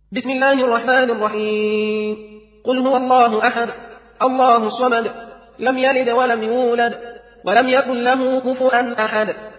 بسم الله الرحمن الرحيم. قل هو الله أحد الله الصمد لم يلد ولم يولد ولم يكن له كفوا أحد